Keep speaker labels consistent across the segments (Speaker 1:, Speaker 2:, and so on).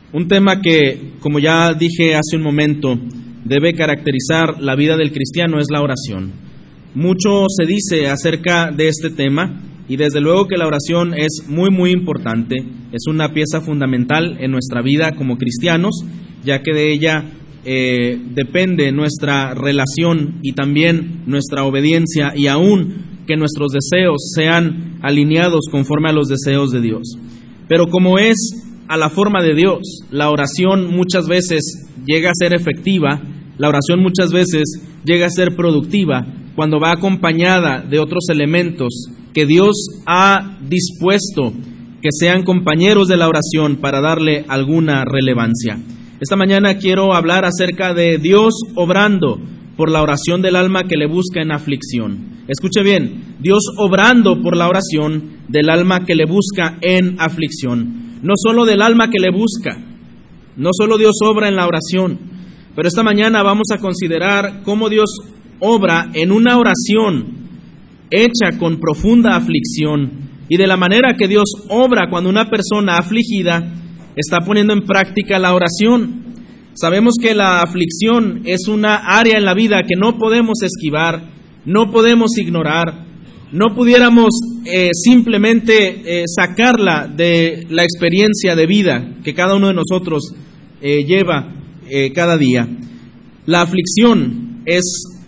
Speaker 1: Un tema que, como ya dije hace un momento, debe caracterizar la vida del cristiano es la oración. Mucho se dice acerca de este tema y desde luego que la oración es muy importante, es una pieza fundamental en nuestra vida como cristianos, ya que de ella depende nuestra relación y también nuestra obediencia y aún que nuestros deseos sean alineados conforme a los deseos de Dios. Pero como es a la forma de Dios, la oración muchas veces llega a ser efectiva, la oración muchas veces llega a ser productiva cuando va acompañada de otros elementos que Dios ha dispuesto que sean compañeros de la oración para darle alguna relevancia. Esta mañana quiero hablar acerca de Dios obrando por la oración del alma que le busca en aflicción. Escuche bien, Dios obrando por la oración del alma que le busca en aflicción. No solo del alma que le busca, no solo Dios obra en la oración, pero esta mañana vamos a considerar cómo Dios obra en una oración hecha con profunda aflicción y de la manera que Dios obra cuando una persona afligida está poniendo en práctica la oración. Sabemos que la aflicción es una área en la vida que no podemos esquivar, no podemos ignorar, no pudiéramos simplemente sacarla de la experiencia de vida que cada uno de nosotros lleva cada día. La aflicción es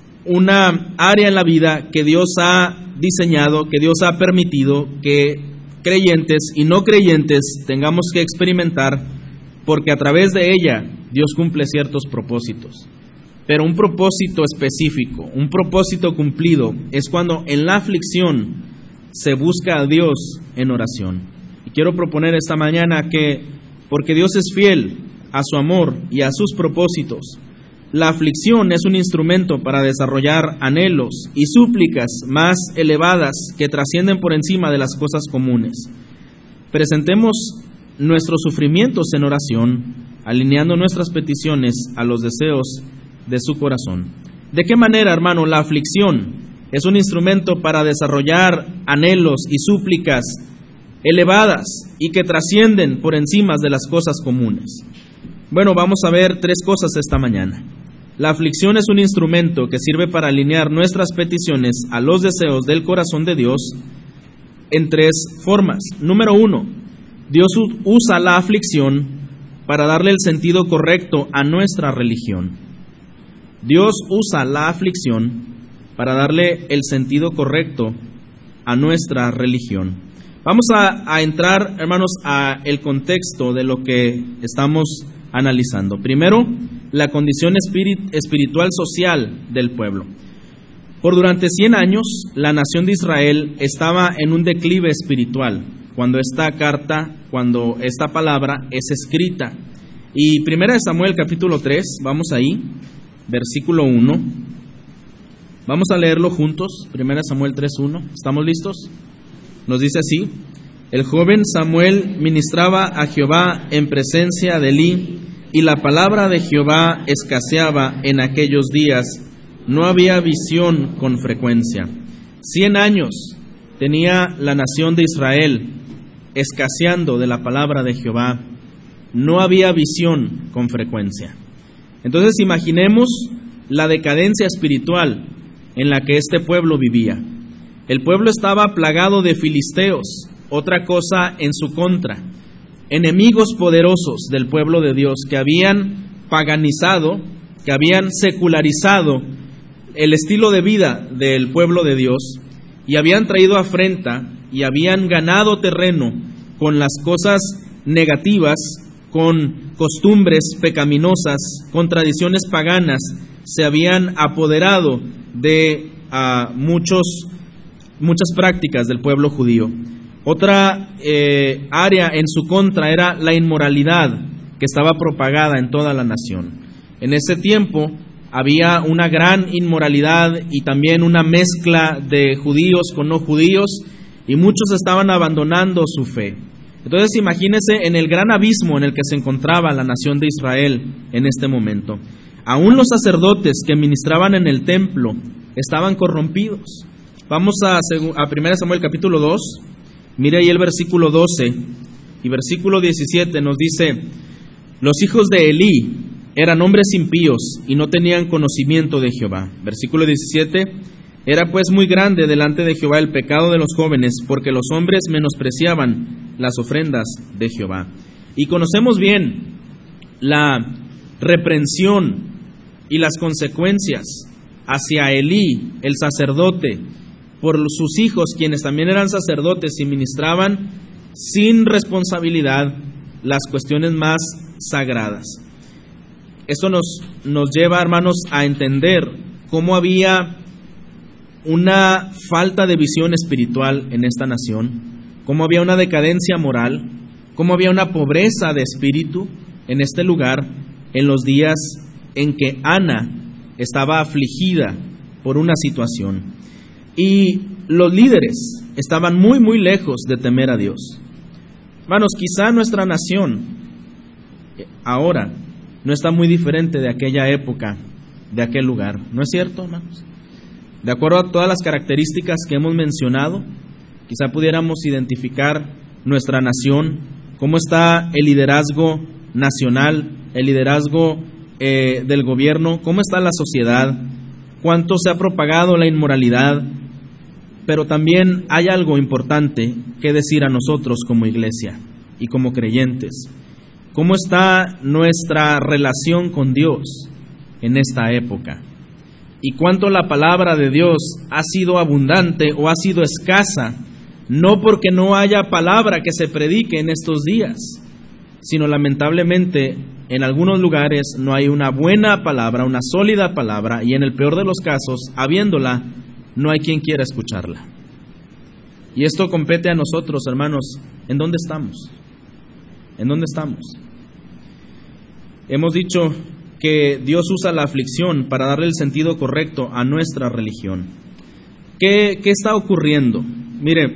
Speaker 1: una área en la vida que Dios ha diseñado, que Dios ha permitido que creyentes y no creyentes tengamos que experimentar, porque a través de ella Dios cumple ciertos propósitos. Pero un propósito específico, un propósito cumplido, es cuando en la aflicción se busca a Dios en oración. Y quiero proponer esta mañana que, porque Dios es fiel a su amor y a sus propósitos, la aflicción es un instrumento para desarrollar anhelos y súplicas más elevadas que trascienden por encima de las cosas comunes. Presentemos nuestros sufrimientos en oración, alineando nuestras peticiones a los deseos de su corazón. ¿De qué manera, hermano, la aflicción es un instrumento para desarrollar anhelos y súplicas elevadas y que trascienden por encima de las cosas comunes? Bueno, vamos a ver tres cosas esta mañana. La aflicción es un instrumento que sirve para alinear nuestras peticiones a los deseos del corazón de Dios en tres formas. Número 1, Dios usa la aflicción para darle el sentido correcto a nuestra religión. Dios usa la aflicción para darle el sentido correcto a nuestra religión. Vamos a entrar, hermanos, a el contexto de lo que estamos analizando. Primero, la condición espiritual social del pueblo. Por durante 100 años, la nación de Israel estaba en un declive espiritual cuando esta palabra es escrita. Y 1 Samuel capítulo 3, vamos ahí, versículo 1. Vamos a leerlo juntos, 1 Samuel 3:1. ¿Estamos listos? Nos dice así: el joven Samuel ministraba a Jehová en presencia de Elí, y la palabra de Jehová escaseaba en aquellos días, no había visión con frecuencia. 100 años tenía la nación de Israel escaseando de la palabra de Jehová, no había visión con frecuencia. Entonces imaginemos la decadencia espiritual en la que este pueblo vivía. El pueblo estaba plagado de filisteos, otra cosa en su contra, enemigos poderosos del pueblo de Dios que habían paganizado, que habían secularizado el estilo de vida del pueblo de Dios y habían traído afrenta y habían ganado terreno con las cosas negativas, con costumbres pecaminosas, con tradiciones paganas. Se habían apoderado de muchas prácticas del pueblo judío. Otra área en su contra era la inmoralidad que estaba propagada en toda la nación. En ese tiempo había una gran inmoralidad y también una mezcla de judíos con no judíos y muchos estaban abandonando su fe. Entonces imagínense en el gran abismo en el que se encontraba la nación de Israel en este momento. Aún los sacerdotes que ministraban en el templo estaban corrompidos. Vamos a 1 Samuel capítulo 2. Mire ahí el versículo 12 y versículo 17 nos dice: Los hijos de Elí eran hombres impíos y no tenían conocimiento de Jehová. Versículo 17, era pues muy grande delante de Jehová el pecado de los jóvenes, porque los hombres menospreciaban las ofrendas de Jehová. Y conocemos bien la reprensión y las consecuencias hacia Elí, el sacerdote, por sus hijos, quienes también eran sacerdotes y ministraban sin responsabilidad las cuestiones más sagradas. Esto nos lleva, hermanos, a entender cómo había una falta de visión espiritual en esta nación, cómo había una decadencia moral, cómo había una pobreza de espíritu en este lugar en los días en que Ana estaba afligida por una situación. Y los líderes estaban muy, muy lejos de temer a Dios. Hermanos, quizá nuestra nación ahora no está muy diferente de aquella época, de aquel lugar. ¿No es cierto, hermanos? De acuerdo a todas las características que hemos mencionado, quizá pudiéramos identificar nuestra nación, cómo está el liderazgo nacional, el liderazgo del gobierno, cómo está la sociedad, cuánto se ha propagado la inmoralidad. Pero también hay algo importante que decir a nosotros como iglesia y como creyentes. ¿Cómo está nuestra relación con Dios en esta época? Y cuánto la palabra de Dios ha sido abundante o ha sido escasa, no porque no haya palabra que se predique en estos días, sino lamentablemente en algunos lugares no hay una buena palabra, una sólida palabra, y en el peor de los casos, habiéndola, no hay quien quiera escucharla. Y esto compete a nosotros, hermanos. ¿En dónde estamos? ¿En dónde estamos? Hemos dicho que Dios usa la aflicción para darle el sentido correcto a nuestra religión. ¿Qué está ocurriendo? Mire,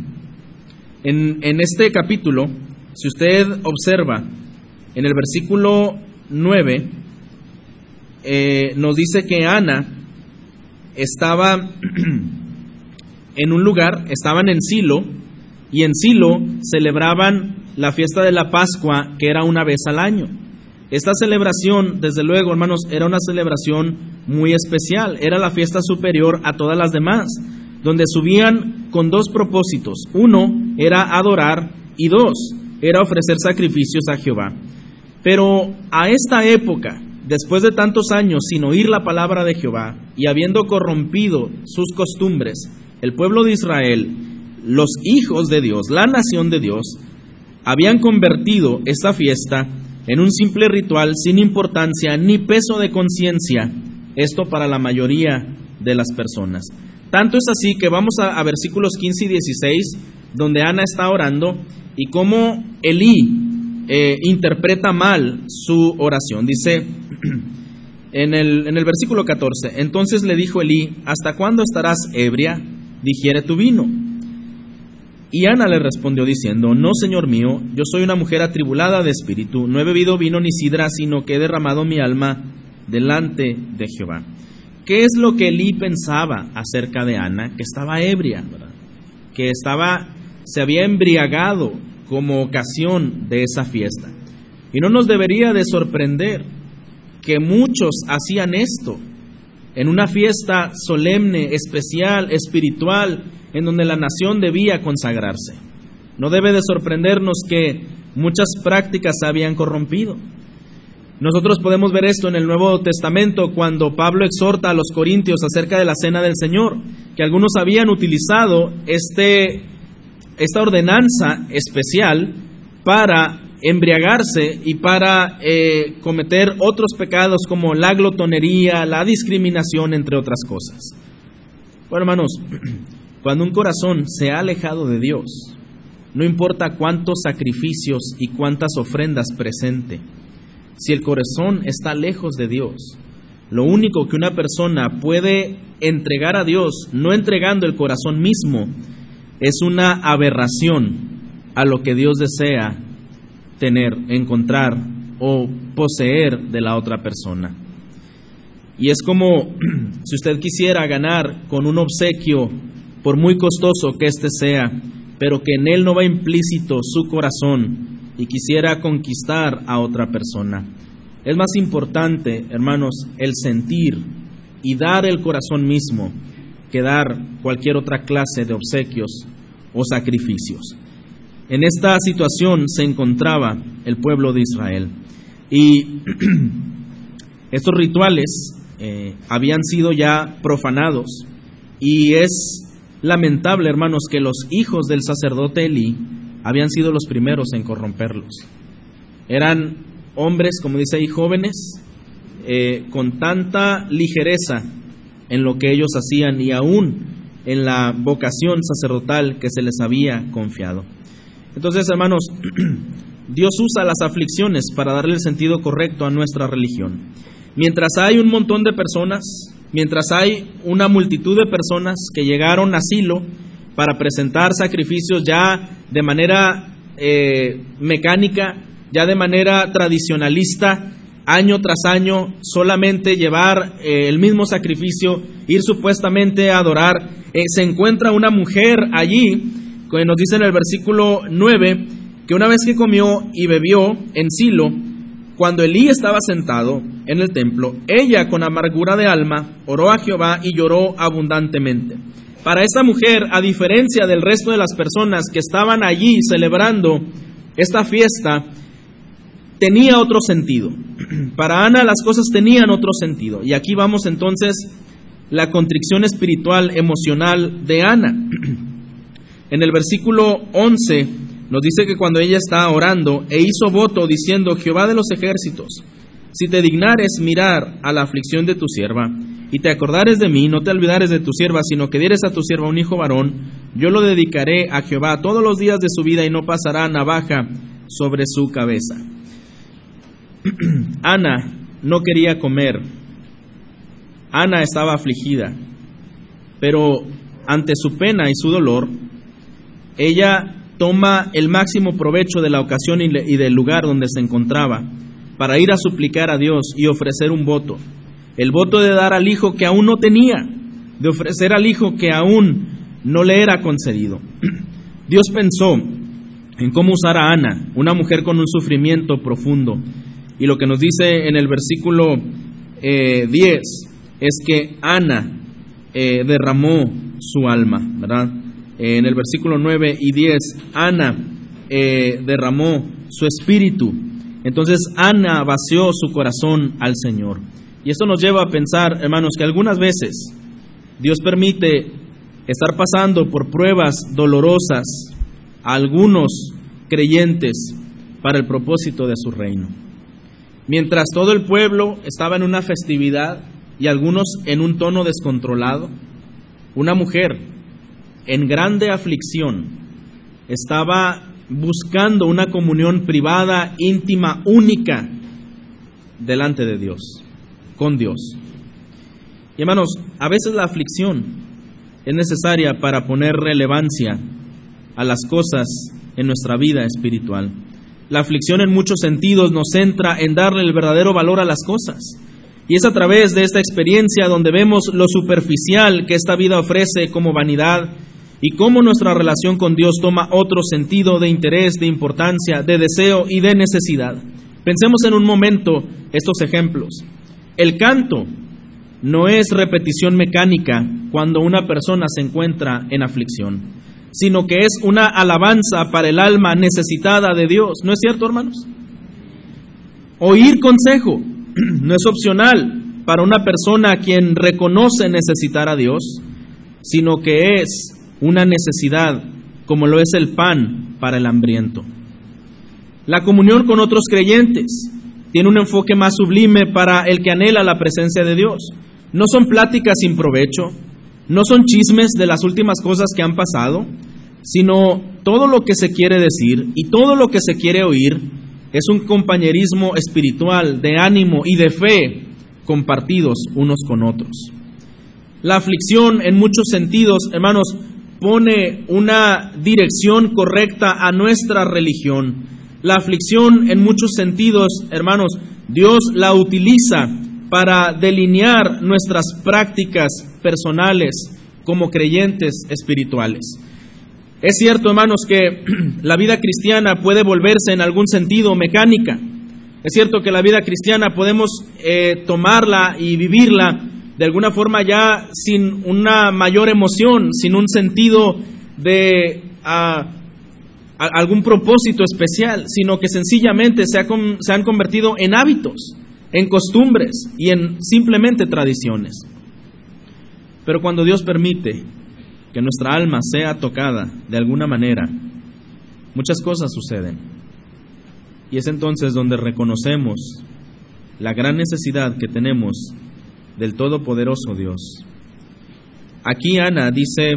Speaker 1: en este capítulo, si usted observa, en el versículo 9, nos dice que Ana estaba en un lugar, estaban en Silo, y en Silo celebraban la fiesta de la Pascua, que era una vez al año. Esta celebración, desde luego, hermanos, era una celebración muy especial, era la fiesta superior a todas las demás, donde subían con dos propósitos. Uno era adorar y dos era ofrecer sacrificios a Jehová. Pero a esta época, después de tantos años sin oír la palabra de Jehová y habiendo corrompido sus costumbres, el pueblo de Israel, los hijos de Dios, la nación de Dios, habían convertido esta fiesta en un simple ritual sin importancia ni peso de conciencia, esto para la mayoría de las personas. Tanto es así que vamos a versículos 15 y 16, donde Ana está orando y cómo Elí interpreta mal su oración. Dice en el versículo 14, entonces le dijo Elí, ¿hasta cuándo estarás ebria? Digiere tu vino. Y Ana le respondió diciendo, no, Señor mío, yo soy una mujer atribulada de espíritu, no he bebido vino ni sidra, sino que he derramado mi alma delante de Jehová. ¿Qué es lo que Elí pensaba acerca de Ana? Que estaba ebria, ¿verdad? Que se había embriagado como ocasión de esa fiesta. Y no nos debería de sorprender que muchos hacían esto en una fiesta solemne, especial, espiritual, en donde la nación debía consagrarse. No debe de sorprendernos que muchas prácticas se habían corrompido. Nosotros podemos ver esto en el Nuevo Testamento cuando Pablo exhorta a los corintios acerca de la cena del Señor, que algunos habían utilizado esta ordenanza especial para embriagarse y para cometer otros pecados como la glotonería, la discriminación, entre otras cosas. Bueno, hermanos, cuando un corazón se ha alejado de Dios, no importa cuántos sacrificios y cuántas ofrendas presente, si el corazón está lejos de Dios, lo único que una persona puede entregar a Dios, no entregando el corazón mismo, es una aberración a lo que Dios desea tener, encontrar o poseer de la otra persona. Y es como si usted quisiera ganar con un obsequio, por muy costoso que éste sea, pero que en él no va implícito su corazón, y quisiera conquistar a otra persona. Es más importante, hermanos, el sentir y dar el corazón mismo que dar cualquier otra clase de obsequios o sacrificios. En esta situación se encontraba el pueblo de Israel. Y estos rituales habían sido ya profanados. Y es lamentable, hermanos, que los hijos del sacerdote Elí habían sido los primeros en corromperlos. Eran hombres, como dice ahí, jóvenes, con tanta ligereza en lo que ellos hacían y aún en la vocación sacerdotal que se les había confiado. Entonces, hermanos, Dios usa las aflicciones para darle el sentido correcto a nuestra religión. Mientras hay un montón de personas, mientras hay una multitud de personas que llegaron a Silo para presentar sacrificios ya de manera mecánica, ya de manera tradicionalista, año tras año, solamente llevar el mismo sacrificio, ir supuestamente a adorar, se encuentra una mujer allí, que nos dice en el versículo 9, que una vez que comió y bebió en Silo, cuando Elí estaba sentado en el templo, ella con amargura de alma oró a Jehová y lloró abundantemente. Para esa mujer, a diferencia del resto de las personas que estaban allí celebrando esta fiesta, tenía otro sentido. Para Ana las cosas tenían otro sentido. Y aquí vamos entonces la contrición espiritual, emocional de Ana. En el versículo 11 nos dice que cuando ella está orando e hizo voto diciendo: Jehová de los ejércitos, si te dignares mirar a la aflicción de tu sierva y te acordares de mí, no te olvidares de tu sierva, sino que dieres a tu sierva un hijo varón, yo lo dedicaré a Jehová todos los días de su vida y no pasará navaja sobre su cabeza. Ana no quería comer. Ana estaba afligida, pero ante su pena y su dolor, ella toma el máximo provecho de la ocasión y del lugar donde se encontraba para ir a suplicar a Dios y ofrecer un voto. El voto de dar al hijo que aún no tenía, de ofrecer al hijo que aún no le era concedido. Dios pensó en cómo usar a Ana, una mujer con un sufrimiento profundo. Y lo que nos dice en el versículo 10 es que Ana derramó su alma, ¿verdad? En el versículo 9 y 10, Ana derramó su espíritu. Entonces Ana vació su corazón al Señor. Y esto nos lleva a pensar, hermanos, que algunas veces Dios permite estar pasando por pruebas dolorosas a algunos creyentes para el propósito de su reino. Mientras todo el pueblo estaba en una festividad y algunos en un tono descontrolado, una mujer en grande aflicción estaba buscando una comunión privada, íntima, única delante de Dios, con Dios. Y hermanos, a veces la aflicción es necesaria para poner relevancia a las cosas en nuestra vida espiritual. La aflicción en muchos sentidos nos centra en darle el verdadero valor a las cosas. Y es a través de esta experiencia donde vemos lo superficial que esta vida ofrece como vanidad y cómo nuestra relación con Dios toma otro sentido de interés, de importancia, de deseo y de necesidad. Pensemos en un momento estos ejemplos. El canto no es repetición mecánica cuando una persona se encuentra en aflicción, sino que es una alabanza para el alma necesitada de Dios. ¿No es cierto, hermanos? Oír consejo no es opcional para una persona a quien reconoce necesitar a Dios, sino que es una necesidad, como lo es el pan para el hambriento. La comunión con otros creyentes tiene un enfoque más sublime para el que anhela la presencia de Dios. No son pláticas sin provecho, no son chismes de las últimas cosas que han pasado, sino todo lo que se quiere decir y todo lo que se quiere oír es un compañerismo espiritual de ánimo y de fe compartidos unos con otros. La aflicción en muchos sentidos, hermanos, pone una dirección correcta a nuestra religión. La aflicción en muchos sentidos, hermanos, Dios la utiliza para delinear nuestras prácticas personales como creyentes espirituales. Es cierto, hermanos, que la vida cristiana puede volverse en algún sentido mecánica. Es cierto que la vida cristiana podemos tomarla y vivirla de alguna forma ya sin una mayor emoción, sin un sentido de algún propósito especial, sino que sencillamente se han convertido en hábitos, en costumbres y en simplemente tradiciones. Pero cuando Dios permite que nuestra alma sea tocada de alguna manera, muchas cosas suceden. Y es entonces donde reconocemos la gran necesidad que tenemos del Todopoderoso Dios. Aquí Ana dice,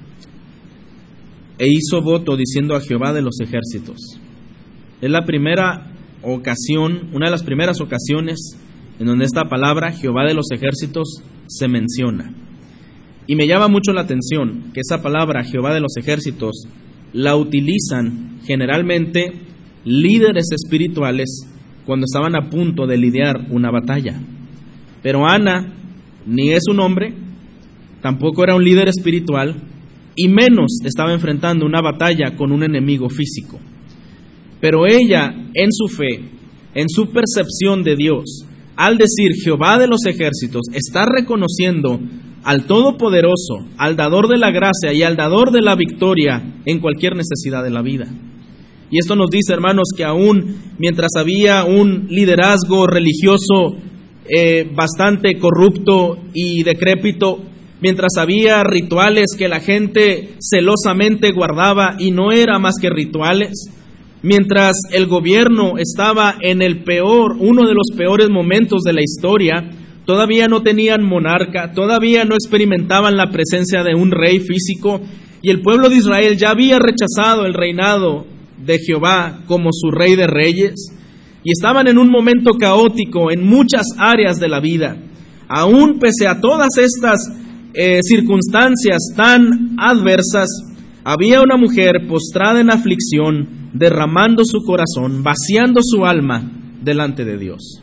Speaker 1: e hizo voto diciendo a Jehová de los ejércitos. Es la primera ocasión, una de las primeras ocasiones en donde esta palabra, Jehová de los ejércitos, se menciona. Y me llama mucho la atención que esa palabra, Jehová de los ejércitos, la utilizan generalmente líderes espirituales cuando estaban a punto de lidiar una batalla. Pero Ana ni es un hombre, tampoco era un líder espiritual, y menos estaba enfrentando una batalla con un enemigo físico. Pero ella, en su fe, en su percepción de Dios, al decir Jehová de los ejércitos, está reconociendo al Todopoderoso, al dador de la gracia y al dador de la victoria en cualquier necesidad de la vida. Y esto nos dice, hermanos, que aún mientras había un liderazgo religioso bastante corrupto y decrépito, mientras había rituales que la gente celosamente guardaba y no era más que rituales, mientras el gobierno estaba en uno de los peores momentos de la historia, todavía no tenían monarca, todavía no experimentaban la presencia de un rey físico, y el pueblo de Israel ya había rechazado el reinado de Jehová como su rey de reyes, y estaban en un momento caótico en muchas áreas de la vida. Aún pese a todas estas circunstancias tan adversas, había una mujer postrada en aflicción, derramando su corazón, vaciando su alma delante de Dios.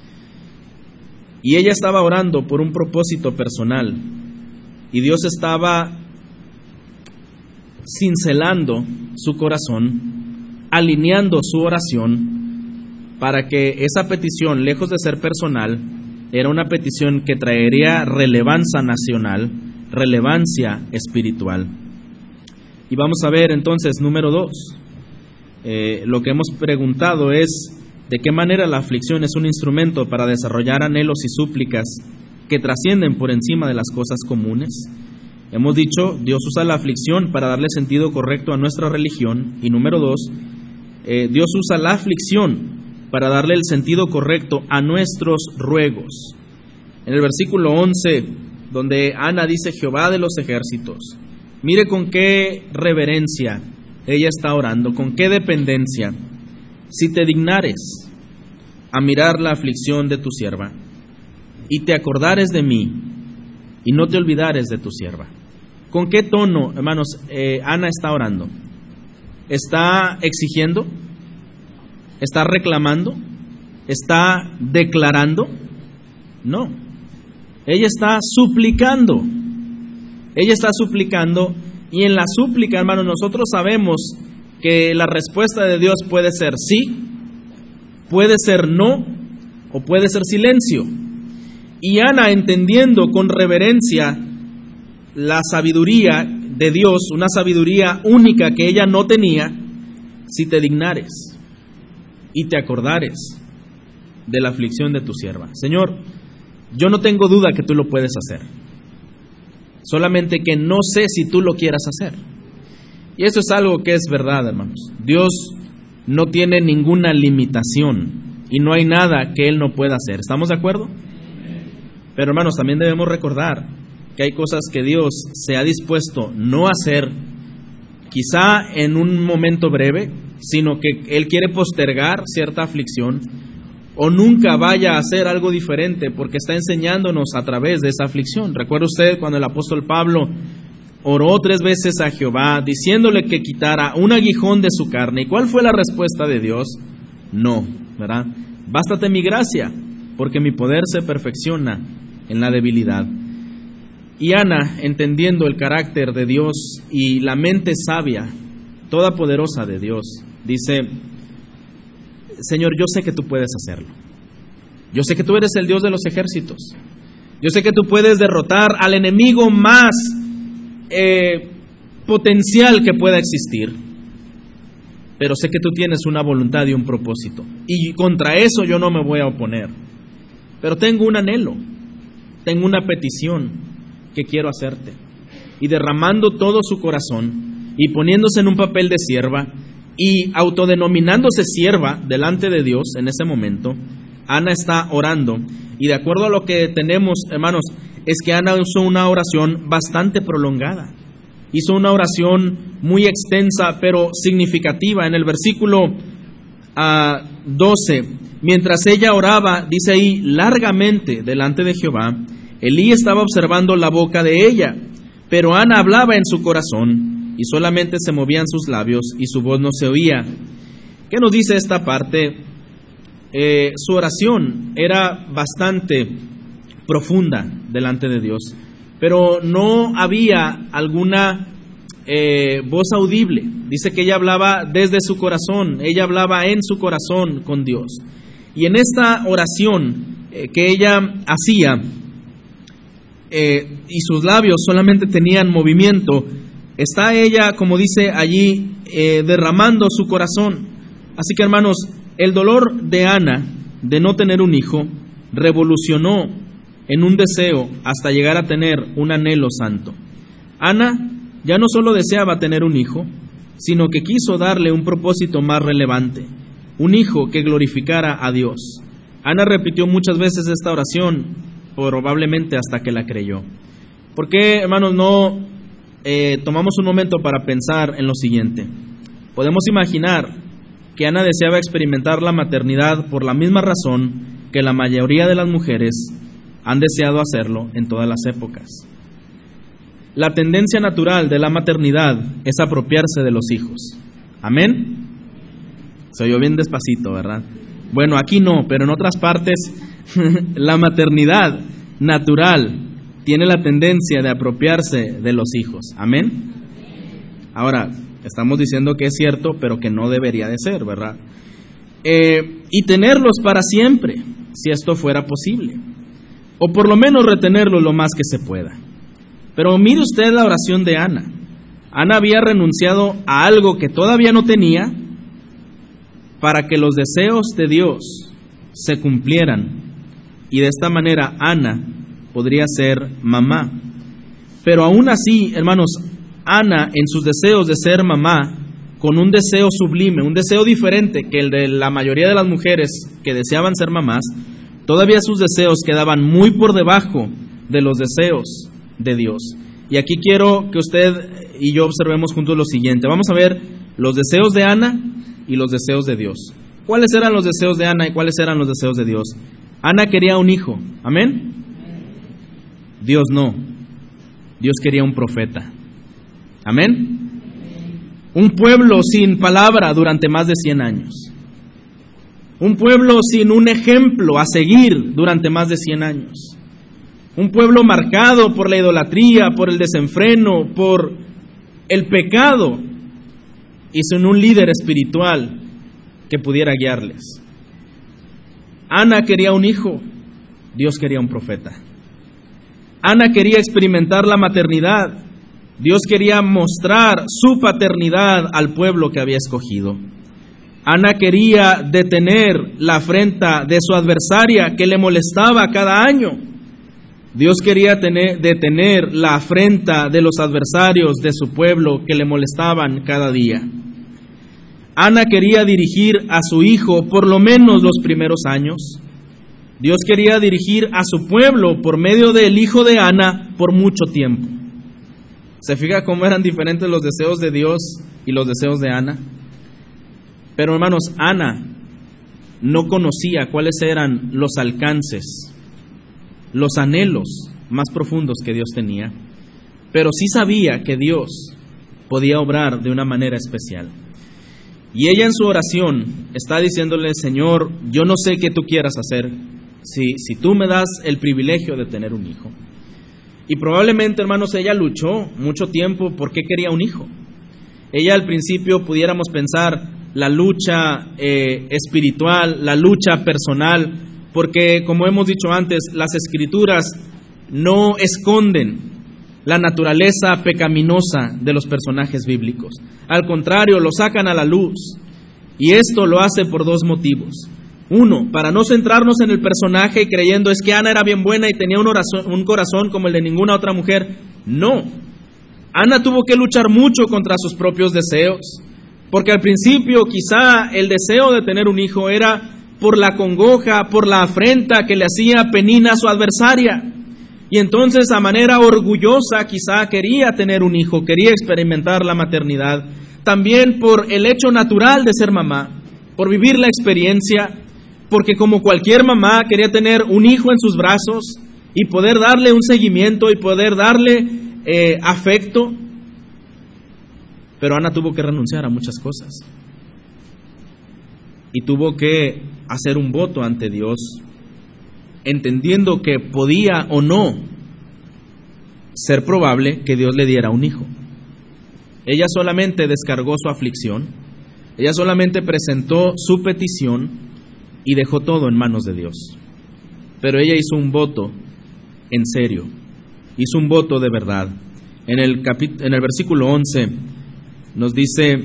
Speaker 1: Y ella estaba orando por un propósito personal, y Dios estaba cincelando su corazón, alineando su oración, para que esa petición, lejos de ser personal, era una petición que traería relevancia nacional, relevancia espiritual. Y vamos a ver entonces, número 2, lo que hemos preguntado es, ¿de qué manera la aflicción es un instrumento para desarrollar anhelos y súplicas que trascienden por encima de las cosas comunes? Hemos dicho, Dios usa la aflicción para darle sentido correcto a nuestra religión. Y número 2, Dios usa la aflicción para darle el sentido correcto a nuestros ruegos. En el versículo 11, donde Ana dice Jehová de los ejércitos, mire con qué reverencia ella está orando, con qué dependencia. Si te dignares a mirar la aflicción de tu sierva, y te acordares de mí, y no te olvidares de tu sierva. ¿Con qué tono, hermanos, Ana está orando? ¿Está exigiendo? ¿Está reclamando? ¿Está declarando? No. Ella está suplicando. Ella está suplicando, y en la súplica, hermanos, nosotros sabemos que la respuesta de Dios puede ser sí, puede ser no, o puede ser silencio. Y Ana, entendiendo con reverencia la sabiduría de Dios, una sabiduría única que ella no tenía, si te dignares y te acordares de la aflicción de tu sierva. Señor, yo no tengo duda que tú lo puedes hacer, solamente que no sé si tú lo quieras hacer. Y eso es algo que es verdad, hermanos. Dios no tiene ninguna limitación y no hay nada que Él no pueda hacer. ¿Estamos de acuerdo? Pero, hermanos, también debemos recordar que hay cosas que Dios se ha dispuesto no a hacer, quizá en un momento breve, sino que Él quiere postergar cierta aflicción, o nunca vaya a hacer algo diferente porque está enseñándonos a través de esa aflicción. ¿Recuerda usted cuando el apóstol Pablo oró 3 veces a Jehová diciéndole que quitara un aguijón de su carne? ¿Y cuál fue la respuesta de Dios? No, ¿verdad? Bástate mi gracia, porque mi poder se perfecciona en la debilidad. Y Ana, entendiendo el carácter de Dios y la mente sabia, todopoderosa de Dios, dice: Señor, yo sé que tú puedes hacerlo. Yo sé que tú eres el Dios de los ejércitos. Yo sé que tú puedes derrotar al enemigo más potencial que pueda existir. Pero sé que tú tienes una voluntad y un propósito. Y contra eso yo no me voy a oponer. Pero tengo un anhelo, tengo una petición que quiero hacerte. Y derramando todo su corazón y poniéndose en un papel de sierva y autodenominándose sierva delante de Dios en ese momento, Ana está orando. Y de acuerdo a lo que tenemos, hermanos, es que Ana hizo una oración bastante prolongada. Hizo una oración muy extensa, pero significativa. En el versículo 12, mientras ella oraba, dice ahí, largamente delante de Jehová, Elí estaba observando la boca de ella, pero Ana hablaba en su corazón, y solamente se movían sus labios, y su voz no se oía. ¿Qué nos dice esta parte? Su oración era bastante profunda delante de Dios, pero no había alguna voz audible. Dice que ella hablaba desde su corazón, ella hablaba en su corazón con Dios. Y en esta oración que ella hacía, y sus labios solamente tenían movimiento, está ella, como dice allí, derramando su corazón. Así que, hermanos, el dolor de Ana de no tener un hijo revolucionó en un deseo hasta llegar a tener un anhelo santo. Ana ya no solo deseaba tener un hijo, sino que quiso darle un propósito más relevante, un hijo que glorificara a Dios. Ana repitió muchas veces esta oración, probablemente hasta que la creyó. ¿Por qué, hermanos, no tomamos un momento para pensar en lo siguiente? Podemos imaginar que Ana deseaba experimentar la maternidad por la misma razón que la mayoría de las mujeres han deseado hacerlo en todas las épocas. La tendencia natural de la maternidad es apropiarse de los hijos. ¿Amén? Se oyó bien despacito, ¿verdad? Bueno, aquí no, pero en otras partes la maternidad natural tiene la tendencia de apropiarse de los hijos. ¿Amén? Ahora, estamos diciendo que es cierto, pero que no debería de ser, ¿verdad? Y tenerlos para siempre, si esto fuera posible. O por lo menos retenerlos lo más que se pueda. Pero mire usted la oración de Ana. Ana había renunciado a algo que todavía no tenía para que los deseos de Dios se cumplieran. Y de esta manera Ana podría ser mamá. Pero aún así, hermanos, Ana, en sus deseos de ser mamá, con un deseo sublime, un deseo diferente que el de la mayoría de las mujeres que deseaban ser mamás, todavía sus deseos quedaban muy por debajo de los deseos de Dios. Y aquí quiero que usted y yo observemos juntos lo siguiente. Vamos a ver los deseos de Ana y los deseos de Dios. ¿Cuáles eran los deseos de Ana y cuáles eran los deseos de Dios? Ana quería un hijo, ¿amén? Dios no. Dios quería un profeta. ¿Amén? Un pueblo sin palabra durante más de 100 años. Un pueblo sin un ejemplo a seguir durante más de 100 años. Un pueblo marcado por la idolatría, por el desenfreno, por el pecado y sin un líder espiritual que pudiera guiarles. Ana quería un hijo, Dios quería un profeta. Ana quería experimentar la maternidad, Dios quería mostrar su paternidad al pueblo que había escogido. Ana quería detener la afrenta de su adversaria que le molestaba cada año. Dios quería detener la afrenta de los adversarios de su pueblo que le molestaban cada día. Ana quería dirigir a su hijo por lo menos los primeros años. Dios quería dirigir a su pueblo por medio del hijo de Ana por mucho tiempo. ¿Se fija cómo eran diferentes los deseos de Dios y los deseos de Ana? Pero hermanos, Ana no conocía cuáles eran los alcances, los anhelos más profundos que Dios tenía, pero sí sabía que Dios podía obrar de una manera especial. Y ella en su oración está diciéndole: Señor, yo no sé qué tú quieras hacer, si tú me das el privilegio de tener un hijo. Y probablemente, hermanos, ella luchó mucho tiempo porque quería un hijo. Ella al principio pudiéramos pensar la lucha espiritual, la lucha personal, porque como hemos dicho antes, las Escrituras no esconden la naturaleza pecaminosa de los personajes bíblicos. Al contrario, lo sacan a la luz. Y esto lo hace por dos motivos. Uno, para no centrarnos en el personaje creyendo es que Ana era bien buena y tenía un corazón como el de ninguna otra mujer. No. Ana tuvo que luchar mucho contra sus propios deseos, porque al principio quizá el deseo de tener un hijo era por la congoja, por la afrenta que le hacía Penina su adversaria. Y entonces a manera orgullosa quizá quería tener un hijo, quería experimentar la maternidad. También por el hecho natural de ser mamá, por vivir la experiencia, porque como cualquier mamá quería tener un hijo en sus brazos y poder darle un seguimiento y poder darle afecto. Pero Ana tuvo que renunciar a muchas cosas y tuvo que hacer un voto ante Dios, entendiendo que podía o no ser probable que Dios le diera un hijo. Ella solamente descargó su aflicción, ella solamente presentó su petición y dejó todo en manos de Dios. Pero ella hizo un voto en serio, hizo un voto de verdad. En el versículo 11 nos dice,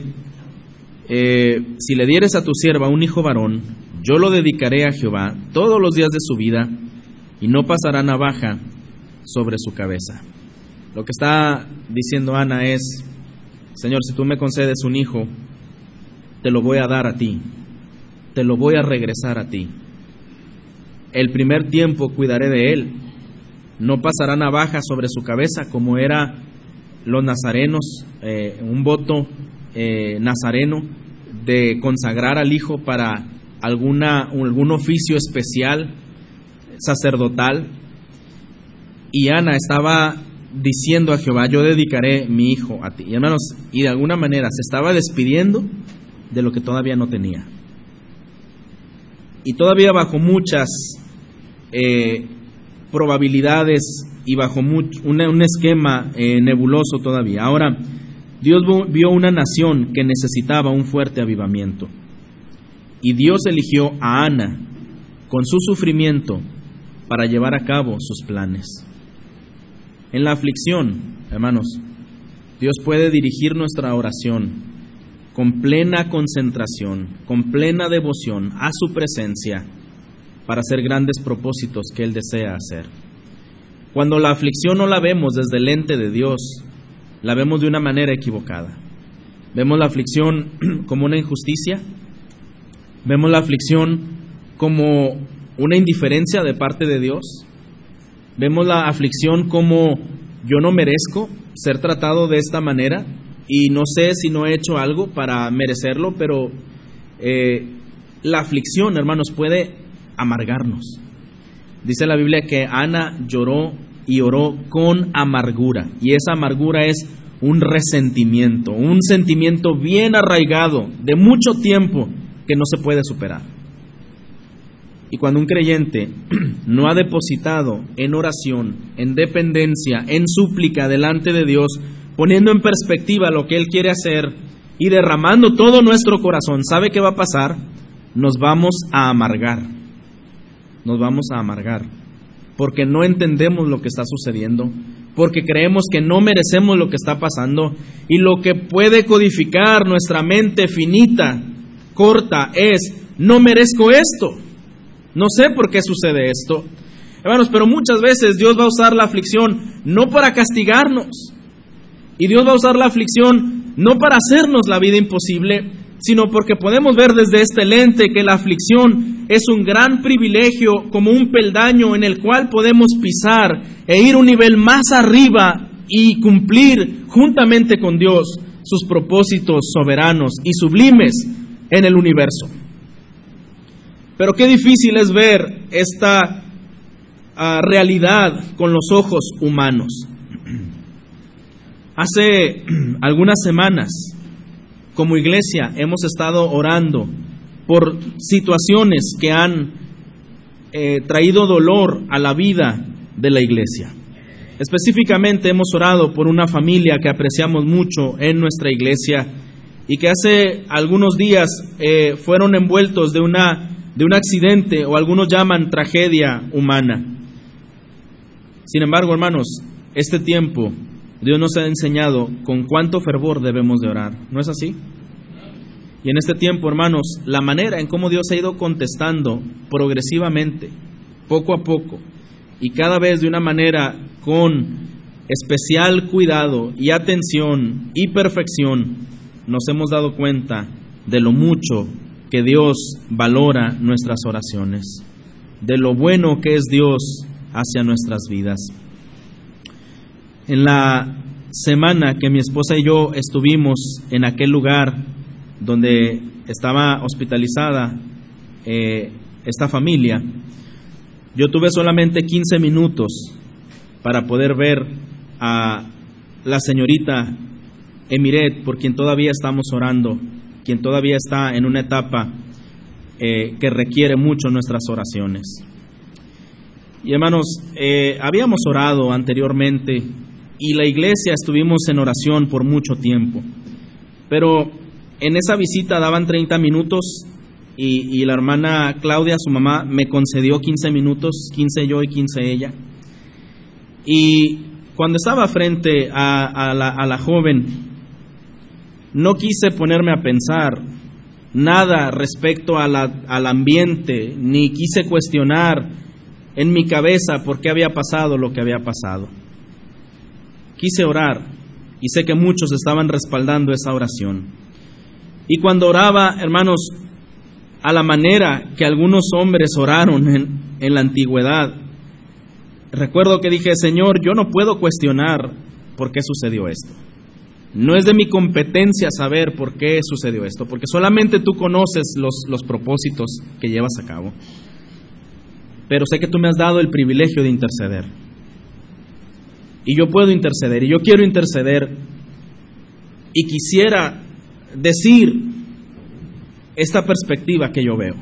Speaker 1: si le dieres a tu sierva un hijo varón, yo lo dedicaré a Jehová todos los días de su vida y no pasará navaja sobre su cabeza. Lo que está diciendo Ana es, Señor, si tú me concedes un hijo, te lo voy a dar a ti, te lo voy a regresar a ti. El primer tiempo cuidaré de él, no pasará navaja sobre su cabeza como era los nazarenos, un voto nazareno de consagrar al hijo para algún oficio especial sacerdotal. Y Ana estaba diciendo a Jehová, yo dedicaré mi hijo a ti. Y hermanos, y de alguna manera se estaba despidiendo de lo que todavía no tenía. Y todavía bajo muchas probabilidades y bajo un esquema nebuloso todavía. Ahora, Dios vio una nación que necesitaba un fuerte avivamiento. Y Dios eligió a Ana con su sufrimiento para llevar a cabo sus planes. En la aflicción, hermanos, Dios puede dirigir nuestra oración con plena concentración, con plena devoción a su presencia para hacer grandes propósitos que Él desea hacer. Cuando la aflicción no la vemos desde el lente de Dios, la vemos de una manera equivocada. Vemos la aflicción como una injusticia, vemos la aflicción como una indiferencia de parte de Dios, vemos la aflicción como yo no merezco ser tratado de esta manera y no sé si no he hecho algo para merecerlo, pero la aflicción, hermanos, puede amargarnos. Dice la Biblia que Ana lloró y oró con amargura, y esa amargura es un resentimiento, un sentimiento bien arraigado de mucho tiempo que no se puede superar. Y cuando un creyente no ha depositado en oración, en dependencia, en súplica delante de Dios, poniendo en perspectiva lo que Él quiere hacer y derramando todo nuestro corazón, ¿sabe qué va a pasar? Nos vamos a amargar. Nos vamos a amargar. Porque no entendemos lo que está sucediendo. Porque creemos que no merecemos lo que está pasando. Y lo que puede codificar nuestra mente finita, corta, es: no merezco esto. No sé por qué sucede esto. Hermanos, pero muchas veces Dios va a usar la aflicción no para castigarnos. Y Dios va a usar la aflicción no para hacernos la vida imposible, sino porque podemos ver desde este lente que la aflicción es un gran privilegio, como un peldaño en el cual podemos pisar e ir un nivel más arriba y cumplir juntamente con Dios sus propósitos soberanos y sublimes en el universo. Pero qué difícil es ver esta realidad con los ojos humanos. Hace algunas semanas, como iglesia, hemos estado orando por situaciones que han traído dolor a la vida de la iglesia. Específicamente hemos orado por una familia que apreciamos mucho en nuestra iglesia y que hace algunos días fueron envueltos de un accidente, o algunos llaman tragedia humana. Sin embargo, hermanos, este tiempo Dios nos ha enseñado con cuánto fervor debemos de orar, ¿no es así? Y en este tiempo, hermanos, la manera en cómo Dios ha ido contestando progresivamente, poco a poco, y cada vez de una manera con especial cuidado y atención y perfección, nos hemos dado cuenta de lo mucho que Dios valora nuestras oraciones, de lo bueno que es Dios hacia nuestras vidas. En la semana que mi esposa y yo estuvimos en aquel lugar donde estaba hospitalizada esta familia, yo tuve solamente 15 minutos para poder ver a la señorita Emiret, por quien todavía estamos orando, quien todavía está en una etapa que requiere mucho nuestras oraciones. Y hermanos, habíamos orado anteriormente y la iglesia estuvimos en oración por mucho tiempo, pero en esa visita daban 30 minutos y la hermana Claudia, su mamá, me concedió 15 minutos, 15 yo y 15 ella. Y cuando estaba frente a la joven, no quise ponerme a pensar nada respecto al ambiente, ni quise cuestionar en mi cabeza por qué había pasado lo que había pasado. Quise orar y sé que muchos estaban respaldando esa oración. Y cuando oraba, hermanos, a la manera que algunos hombres oraron en la antigüedad, recuerdo que dije: Señor, yo no puedo cuestionar por qué sucedió esto. No es de mi competencia saber por qué sucedió esto, porque solamente tú conoces los propósitos que llevas a cabo. Pero sé que tú me has dado el privilegio de interceder. Y yo puedo interceder, y yo quiero interceder, y quisiera decir esta perspectiva que yo veo.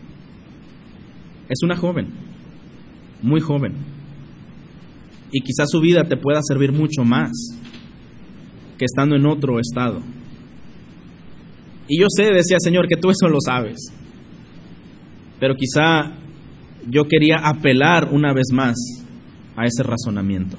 Speaker 1: Es una joven, muy joven, y quizás su vida te pueda servir mucho más que estando en otro estado. Y yo sé, decía: Señor, que tú eso lo sabes, pero quizá yo quería apelar una vez más a ese razonamiento.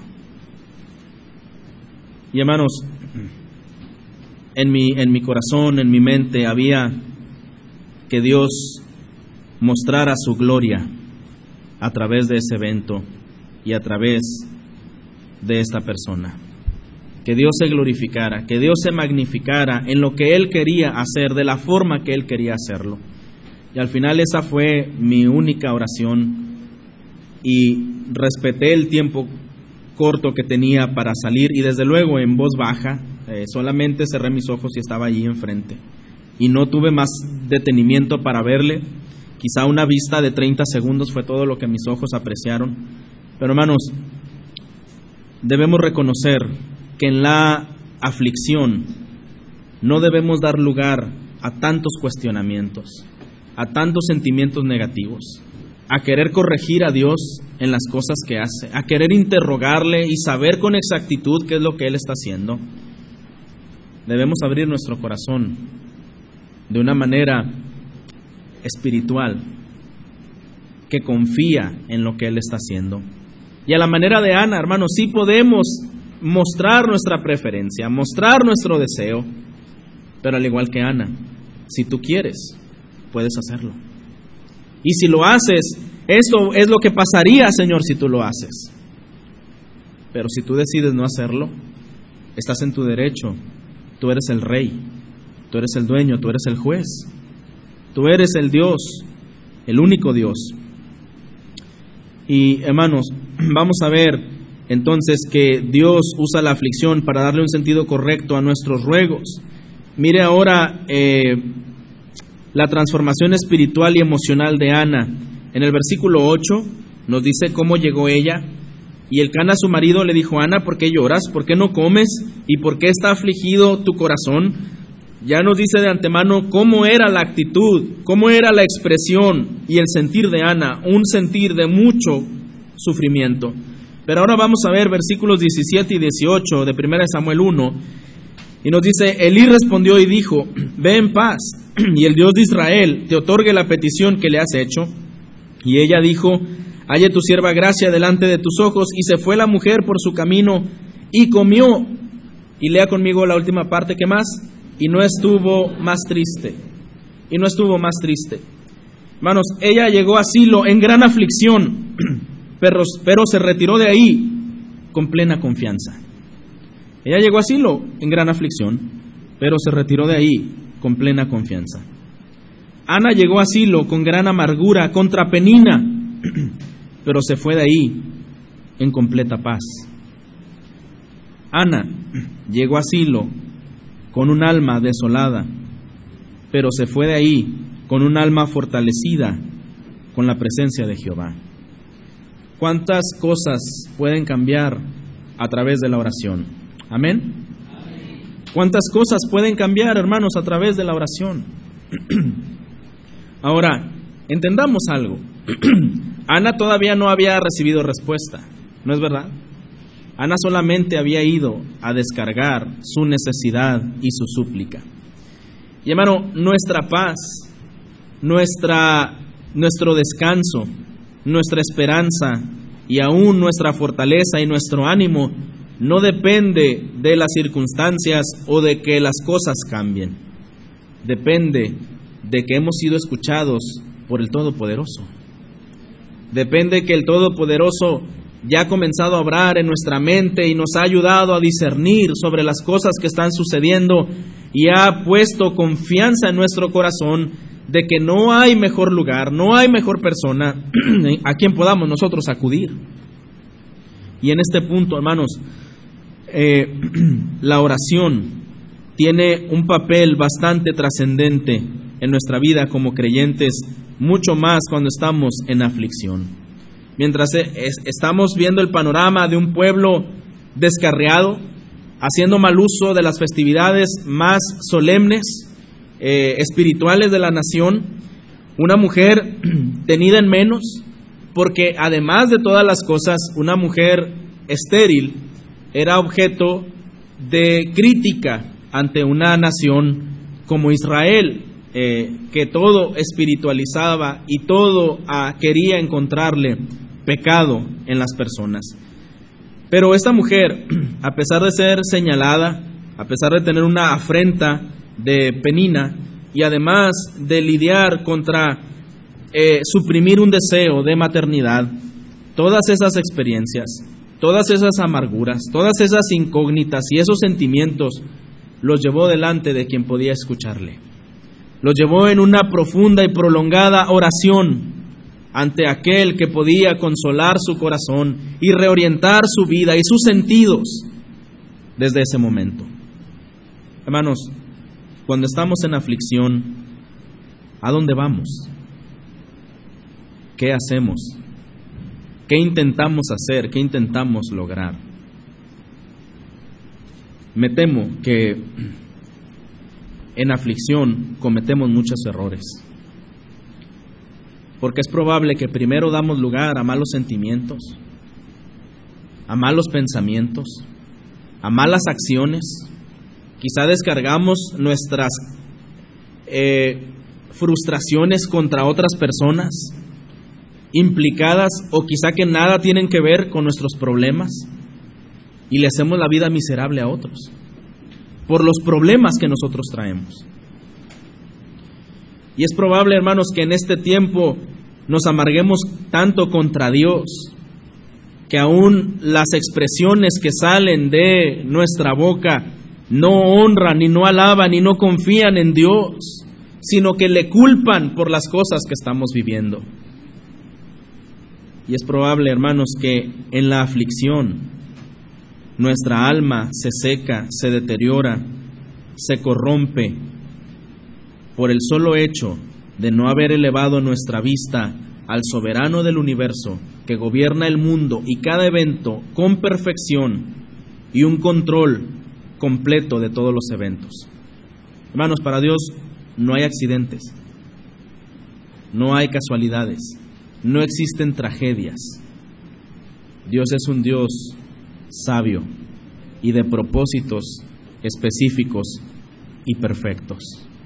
Speaker 1: Y hermanos, en mi corazón, en mi mente, había que Dios mostrara su gloria a través de ese evento y a través de esta persona. Que Dios se glorificara, que Dios se magnificara en lo que Él quería hacer, de la forma que Él quería hacerlo. Y al final esa fue mi única oración, y respeté el tiempo corto que tenía para salir, y desde luego en voz baja, solamente cerré mis ojos y estaba allí enfrente, y no tuve más detenimiento para verle. Quizá una vista de 30 segundos fue todo lo que mis ojos apreciaron. Pero hermanos, debemos reconocer que en la aflicción no debemos dar lugar a tantos cuestionamientos, a tantos sentimientos negativos, a querer corregir a Dios en las cosas que hace, a querer interrogarle y saber con exactitud qué es lo que Él está haciendo. Debemos abrir nuestro corazón de una manera espiritual, que confía en lo que Él está haciendo. Y a la manera de Ana, hermanos, sí podemos mostrar nuestra preferencia, mostrar nuestro deseo, pero al igual que Ana, si tú quieres, puedes hacerlo. Y si lo haces, esto es lo que pasaría, Señor, si tú lo haces. Pero si tú decides no hacerlo, estás en tu derecho. Tú eres el rey, tú eres el dueño, tú eres el juez, tú eres el Dios, el único Dios. Y hermanos, vamos a ver entonces que Dios usa la aflicción para darle un sentido correcto a nuestros ruegos. Mire ahora la transformación espiritual y emocional de Ana. En el versículo 8 nos dice cómo llegó ella. Y Elcana, su marido, le dijo: Ana, ¿por qué lloras? ¿Por qué no comes? ¿Y por qué está afligido tu corazón? Ya nos dice de antemano cómo era la actitud, cómo era la expresión y el sentir de Ana, un sentir de mucho sufrimiento. Pero ahora vamos a ver versículos 17 y 18 de 1 Samuel 1, y nos dice: Elí respondió y dijo: ve en paz, y el Dios de Israel te otorgue la petición que le has hecho. Y ella dijo: halle tu sierva gracia delante de tus ojos. Y se fue la mujer por su camino y comió. Y lea conmigo la última parte, ¿qué más? Y no estuvo más triste. Y no estuvo más triste. Hermanos, ella llegó a Silo en gran aflicción, pero se retiró de ahí con plena confianza. Ella llegó a Silo en gran aflicción, pero se retiró de ahí con plena confianza. Ana llegó a Silo con gran amargura contra Penina, pero se fue de ahí en completa paz. Ana llegó a Silo con un alma desolada, pero se fue de ahí con un alma fortalecida con la presencia de Jehová. ¿Cuántas cosas pueden cambiar a través de la oración? ¿Amén? ¿Cuántas cosas pueden cambiar, hermanos, a través de la oración? Ahora, entendamos algo. Ana todavía no había recibido respuesta, ¿no es verdad? Ana solamente había ido a descargar su necesidad y su súplica. Y hermano, nuestra paz, nuestro descanso, nuestra esperanza y aún nuestra fortaleza y nuestro ánimo no depende de las circunstancias o de que las cosas cambien. Depende de que hemos sido escuchados por el Todopoderoso. Depende que el Todopoderoso ya ha comenzado a obrar en nuestra mente y nos ha ayudado a discernir sobre las cosas que están sucediendo y ha puesto confianza en nuestro corazón de que no hay mejor lugar, no hay mejor persona a quien podamos nosotros acudir. Y en este punto, hermanos, la oración tiene un papel bastante trascendente en nuestra vida como creyentes, mucho más cuando estamos en aflicción. Mientras estamos viendo el panorama de un pueblo descarriado, haciendo mal uso de las festividades más solemnes, espirituales de la nación, una mujer tenida en menos, porque además de todas las cosas, una mujer estéril era objeto de crítica ante una nación como Israel, que todo espiritualizaba y todo quería encontrarle pecado en las personas. Pero esta mujer, a pesar de ser señalada, a pesar de tener una afrenta de Penina y además de lidiar contra suprimir un deseo de maternidad, todas esas experiencias, todas esas amarguras, todas esas incógnitas y esos sentimientos los llevó delante de quien podía escucharle. Los llevó en una profunda y prolongada oración ante aquel que podía consolar su corazón y reorientar su vida y sus sentidos desde ese momento. Hermanos, cuando estamos en aflicción, ¿a dónde vamos? ¿Qué hacemos? ¿Qué intentamos hacer? ¿Qué intentamos lograr? Me temo que en aflicción cometemos muchos errores, porque es probable que primero damos lugar a malos sentimientos, a malos pensamientos, a malas acciones. Quizá descargamos nuestras frustraciones contra otras personas implicadas o quizá que nada tienen que ver con nuestros problemas y le hacemos la vida miserable a otros por los problemas que nosotros traemos. Y es probable, hermanos, que en este tiempo nos amarguemos tanto contra Dios que aún las expresiones que salen de nuestra boca no honran y no alaban y no confían en Dios, sino que le culpan por las cosas que estamos viviendo. Y es probable, hermanos, que en la aflicción nuestra alma se seca, se deteriora, se corrompe por el solo hecho de no haber elevado nuestra vista al soberano del universo que gobierna el mundo y cada evento con perfección y un control completo de todos los eventos. Hermanos, para Dios no hay accidentes, no hay casualidades, no existen tragedias. Dios es un Dios sabio y de propósitos específicos y perfectos.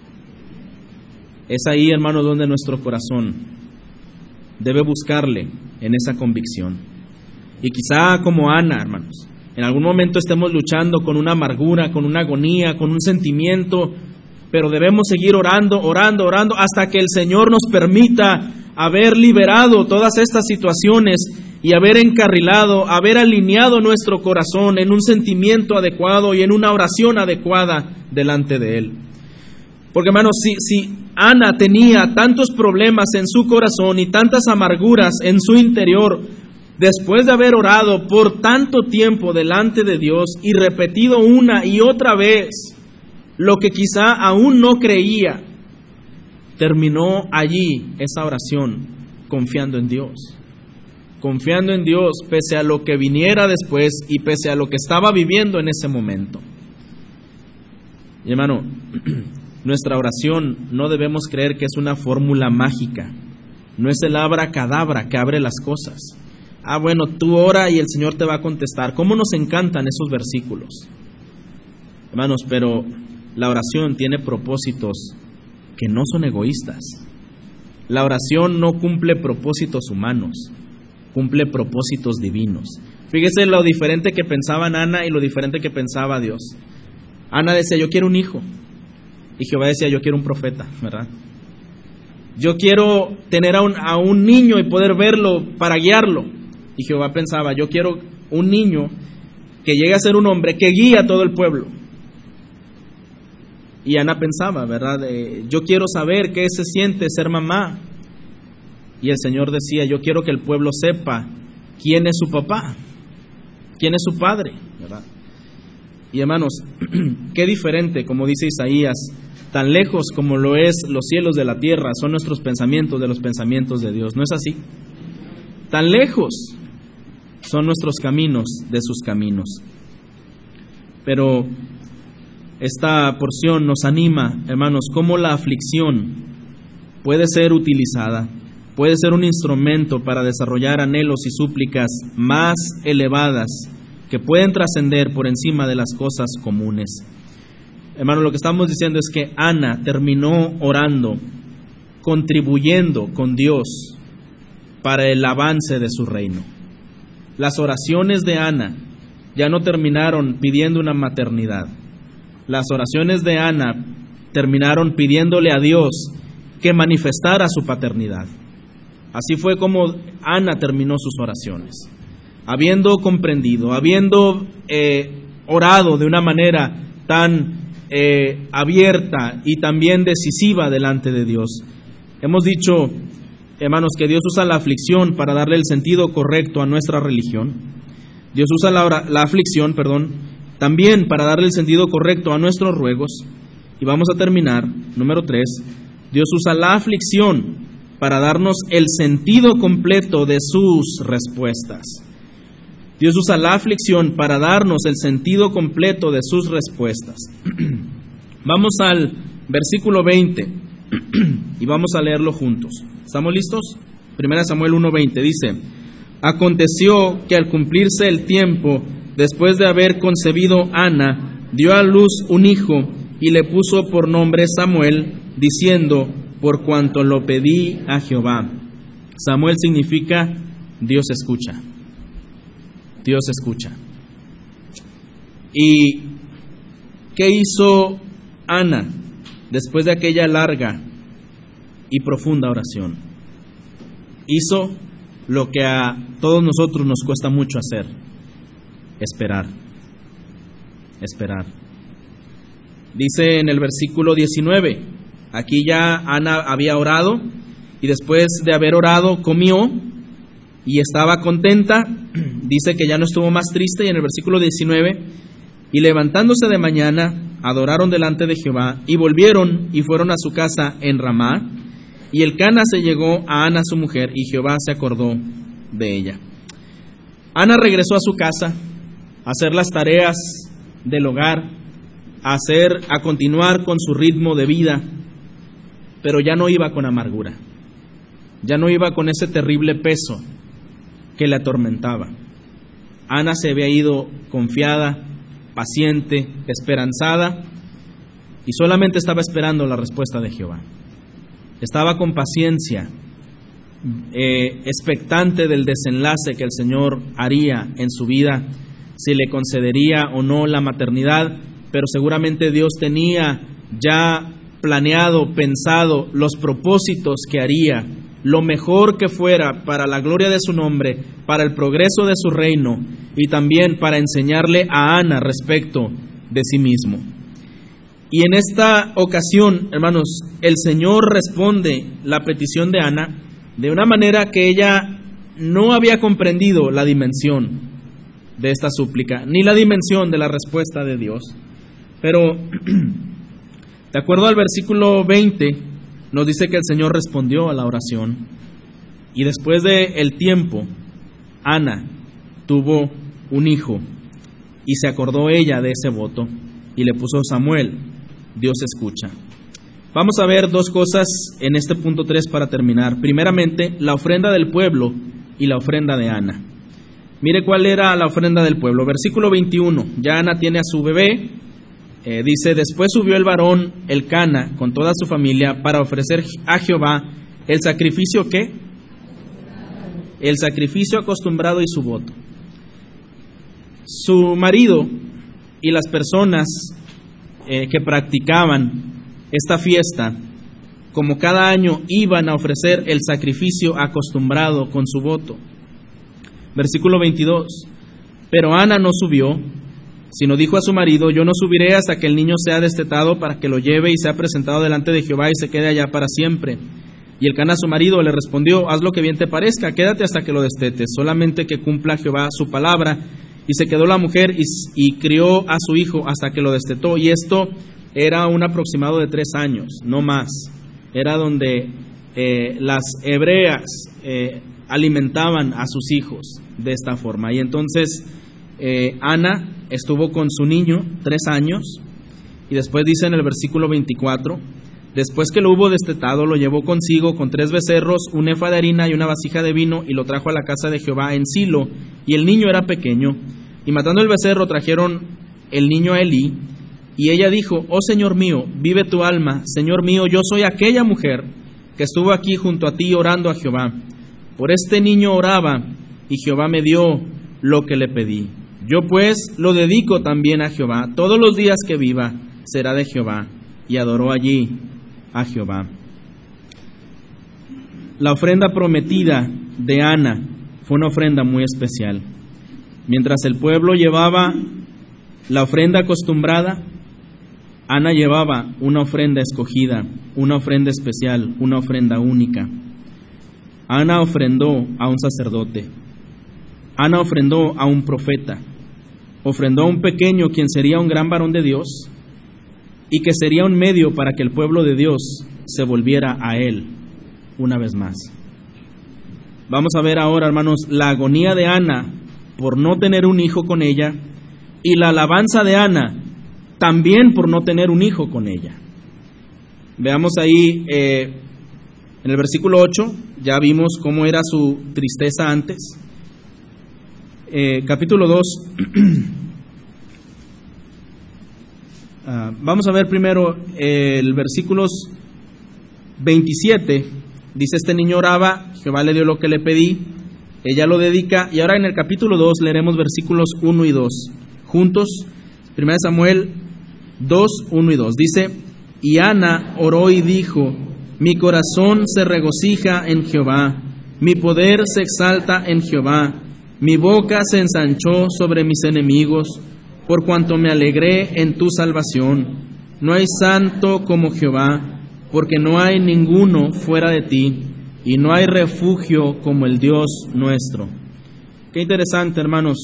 Speaker 1: Es ahí, hermanos, donde nuestro corazón debe buscarle en esa convicción. Y quizá como Ana, hermanos, en algún momento estemos luchando con una amargura, con una agonía, con un sentimiento, pero debemos seguir orando hasta que el Señor nos permita haber liberado todas estas situaciones y haber encarrilado, haber alineado nuestro corazón en un sentimiento adecuado y en una oración adecuada delante de Él. Porque, hermanos, si Ana tenía tantos problemas en su corazón y tantas amarguras en su interior, después de haber orado por tanto tiempo delante de Dios y repetido una y otra vez lo que quizá aún no creía, terminó allí esa oración confiando en Dios. Confiando en Dios pese a lo que viniera después y pese a lo que estaba viviendo en ese momento. Y hermano, nuestra oración no debemos creer que es una fórmula mágica. No es el abracadabra que abre las cosas. Bueno, tú ora y el Señor te va a contestar. ¿Cómo nos encantan esos versículos? Hermanos, pero la oración tiene propósitos que no son egoístas. La oración no cumple propósitos humanos, cumple propósitos divinos. Fíjese lo diferente que pensaba Ana y lo diferente que pensaba Dios. Ana decía, yo quiero un hijo. Y Jehová decía, yo quiero un profeta, ¿verdad? Yo quiero tener a un niño y poder verlo para guiarlo. Y Jehová pensaba, yo quiero un niño que llegue a ser un hombre que guíe a todo el pueblo. Y Ana pensaba, ¿verdad? Yo quiero saber qué se siente ser mamá. Y el Señor decía, yo quiero que el pueblo sepa quién es su papá, quién es su padre, ¿verdad? Y hermanos, qué diferente, como dice Isaías, tan lejos como lo es los cielos de la tierra, son nuestros pensamientos de los pensamientos de Dios. ¿No es así? Tan lejos son nuestros caminos de sus caminos. Pero esta porción nos anima, hermanos, cómo la aflicción puede ser utilizada, puede ser un instrumento para desarrollar anhelos y súplicas más elevadas que pueden trascender por encima de las cosas comunes. Hermano, lo que estamos diciendo es que Ana terminó orando, contribuyendo con Dios para el avance de su reino. Las oraciones de Ana ya no terminaron pidiendo una maternidad. Las oraciones de Ana terminaron pidiéndole a Dios que manifestara su paternidad. Así fue como Ana terminó sus oraciones. Habiendo comprendido, habiendo orado de una manera tan abierta y también decisiva delante de Dios. Hemos dicho, hermanos, que Dios usa la aflicción para darle el sentido correcto a nuestra religión. Dios usa la aflicción, también para darle el sentido correcto a nuestros ruegos. Y vamos a terminar, número 3, Dios usa la aflicción para darnos el sentido completo de sus respuestas. Dios usa la aflicción para darnos el sentido completo de sus respuestas. Vamos al versículo 20 y vamos a leerlo juntos. ¿Estamos listos? 1 Samuel 1:20 dice: Aconteció que al cumplirse el tiempo, después de haber concebido Ana, dio a luz un hijo y le puso por nombre Samuel, diciendo: por cuanto lo pedí a Jehová. Samuel significa Dios escucha. Dios escucha. ¿Y qué hizo Ana después de aquella larga y profunda oración? Hizo lo que a todos nosotros nos cuesta mucho hacer: esperar. Esperar. Dice en el versículo 19, aquí ya Ana había orado y después de haber orado comió y estaba contenta. Dice que ya no estuvo más triste. Y en el versículo 19, y levantándose de mañana adoraron delante de Jehová y volvieron y fueron a su casa en Ramá. Y Elcana se llegó a Ana su mujer y Jehová se acordó de ella. Ana regresó a su casa a hacer las tareas del hogar, a continuar con su ritmo de vida, pero ya no iba con amargura, ya no iba con ese terrible peso que le atormentaba. Ana se había ido confiada, paciente, esperanzada, y solamente estaba esperando la respuesta de Jehová. Estaba con paciencia, expectante del desenlace que el Señor haría en su vida, si le concedería o no la maternidad, pero seguramente Dios tenía ya planeado, pensado los propósitos que haría, lo mejor que fuera para la gloria de su nombre, para el progreso de su reino y también para enseñarle a Ana respecto de sí mismo. Y en esta ocasión, hermanos, el Señor responde la petición de Ana de una manera que ella no había comprendido la dimensión de esta súplica, ni la dimensión de la respuesta de Dios. Pero, de acuerdo al versículo 20, nos dice que el Señor respondió a la oración, y después del tiempo, Ana tuvo un hijo, y se acordó ella de ese voto, y le puso Samuel. Dios escucha. Vamos a ver dos cosas en este punto 3 para terminar. Primeramente, la ofrenda del pueblo y la ofrenda de Ana. Mire cuál era la ofrenda del pueblo. Versículo 21. Ya Ana tiene a su bebé. Dice, después subió el varón Elcana con toda su familia para ofrecer a Jehová el sacrificio ¿qué? El sacrificio acostumbrado y su voto. Su marido y las personas que practicaban esta fiesta, como cada año iban a ofrecer el sacrificio acostumbrado con su voto. Versículo 22. Pero Ana no subió, sino dijo a su marido, yo no subiré hasta que el niño sea destetado para que lo lleve y sea presentado delante de Jehová y se quede allá para siempre. Y Elcana su marido le respondió, haz lo que bien te parezca, quédate hasta que lo destetes, solamente que cumpla Jehová su palabra. Y se quedó la mujer y crió a su hijo hasta que lo destetó. Y esto era un aproximado de 3 años, no más. Era donde las hebreas alimentaban a sus hijos de esta forma. Y entonces Ana estuvo con su niño 3 años. Y después dice en el versículo 24, después que lo hubo destetado, lo llevó consigo con 3 becerros, un efa de harina y una vasija de vino, y lo trajo a la casa de Jehová en Silo. Y el niño era pequeño. Y matando el becerro, trajeron el niño a Elí. Y ella dijo, oh Señor mío, vive tu alma, Señor mío, yo soy aquella mujer que estuvo aquí junto a ti orando a Jehová. Por este niño oraba, y Jehová me dio lo que le pedí. Yo pues lo dedico también a Jehová. Todos los días que viva será de Jehová. Y adoró allí a Jehová. La ofrenda prometida de Ana fue una ofrenda muy especial. Mientras el pueblo llevaba la ofrenda acostumbrada, Ana llevaba una ofrenda escogida, una ofrenda especial, una ofrenda única. Ana ofrendó a un sacerdote. Ana ofrendó a un profeta. Ofrendó a un pequeño quien sería un gran varón de Dios y que sería un medio para que el pueblo de Dios se volviera a él una vez más. Vamos a ver ahora, hermanos, la agonía de Ana por no tener un hijo con ella y la alabanza de Ana también por no tener un hijo con ella. Veamos ahí en el versículo 8, ya vimos cómo era su tristeza antes. Capítulo 2. Vamos a ver primero el versículos 27. Dice, este niño oraba, Jehová le dio lo que le pedí, ella lo dedica. Y ahora en el capítulo 2 leeremos versículos 1 y 2 juntos. 1 Samuel 2, 1 y 2. Dice, y Ana oró y dijo, mi corazón se regocija en Jehová, mi poder se exalta en Jehová, mi boca se ensanchó sobre mis enemigos, por cuanto me alegré en tu salvación. No hay santo como Jehová, porque no hay ninguno fuera de ti, y no hay refugio como el Dios nuestro. Qué interesante, hermanos.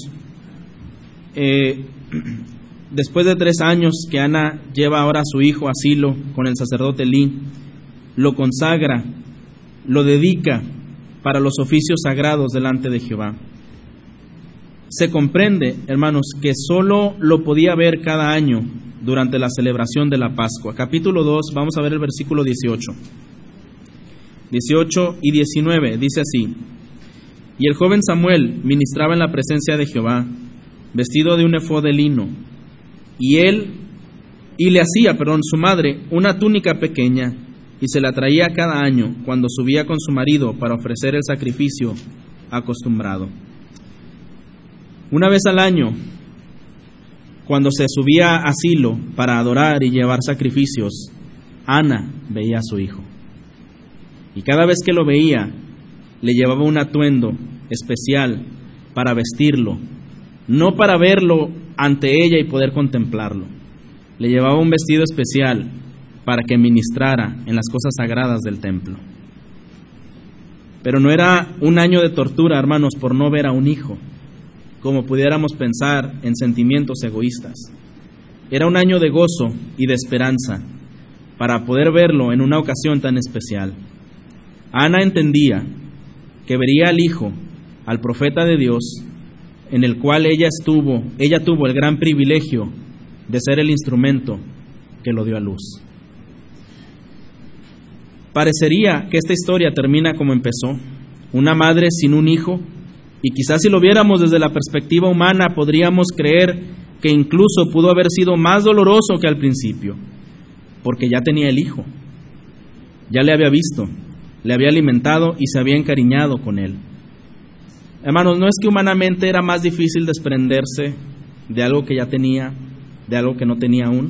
Speaker 1: Después de 3 años que Ana lleva ahora a su hijo a Silo con el sacerdote Elí, lo consagra, lo dedica para los oficios sagrados delante de Jehová. Se comprende, hermanos, que solo lo podía ver cada año durante la celebración de la Pascua. Capítulo 2, vamos a ver el versículo 18. 18 y 19, dice así, Y el joven Samuel ministraba en la presencia de Jehová, vestido de un efod de lino, y le hacía, su madre, una túnica pequeña, y se la traía cada año cuando subía con su marido para ofrecer el sacrificio acostumbrado. Una vez al año, cuando se subía a Silo para adorar y llevar sacrificios, Ana veía a su hijo. Y cada vez que lo veía, le llevaba un atuendo especial para vestirlo, no para verlo ante ella y poder contemplarlo. Le llevaba un vestido especial para que ministrara en las cosas sagradas del templo. Pero no era un año de tortura, hermanos, por no ver a un hijo, como pudiéramos pensar en sentimientos egoístas. Era un año de gozo y de esperanza para poder verlo en una ocasión tan especial. Ana entendía que vería al hijo, al profeta de Dios, en el cual ella tuvo el gran privilegio de ser el instrumento que lo dio a luz. Parecería que esta historia termina como empezó, una madre sin un hijo, y quizás si lo viéramos desde la perspectiva humana podríamos creer que incluso pudo haber sido más doloroso que al principio, porque ya tenía el hijo, ya le había visto, le había alimentado y se había encariñado con él. Hermanos, no es que humanamente era más difícil desprenderse de algo que ya tenía, de algo que no tenía aún,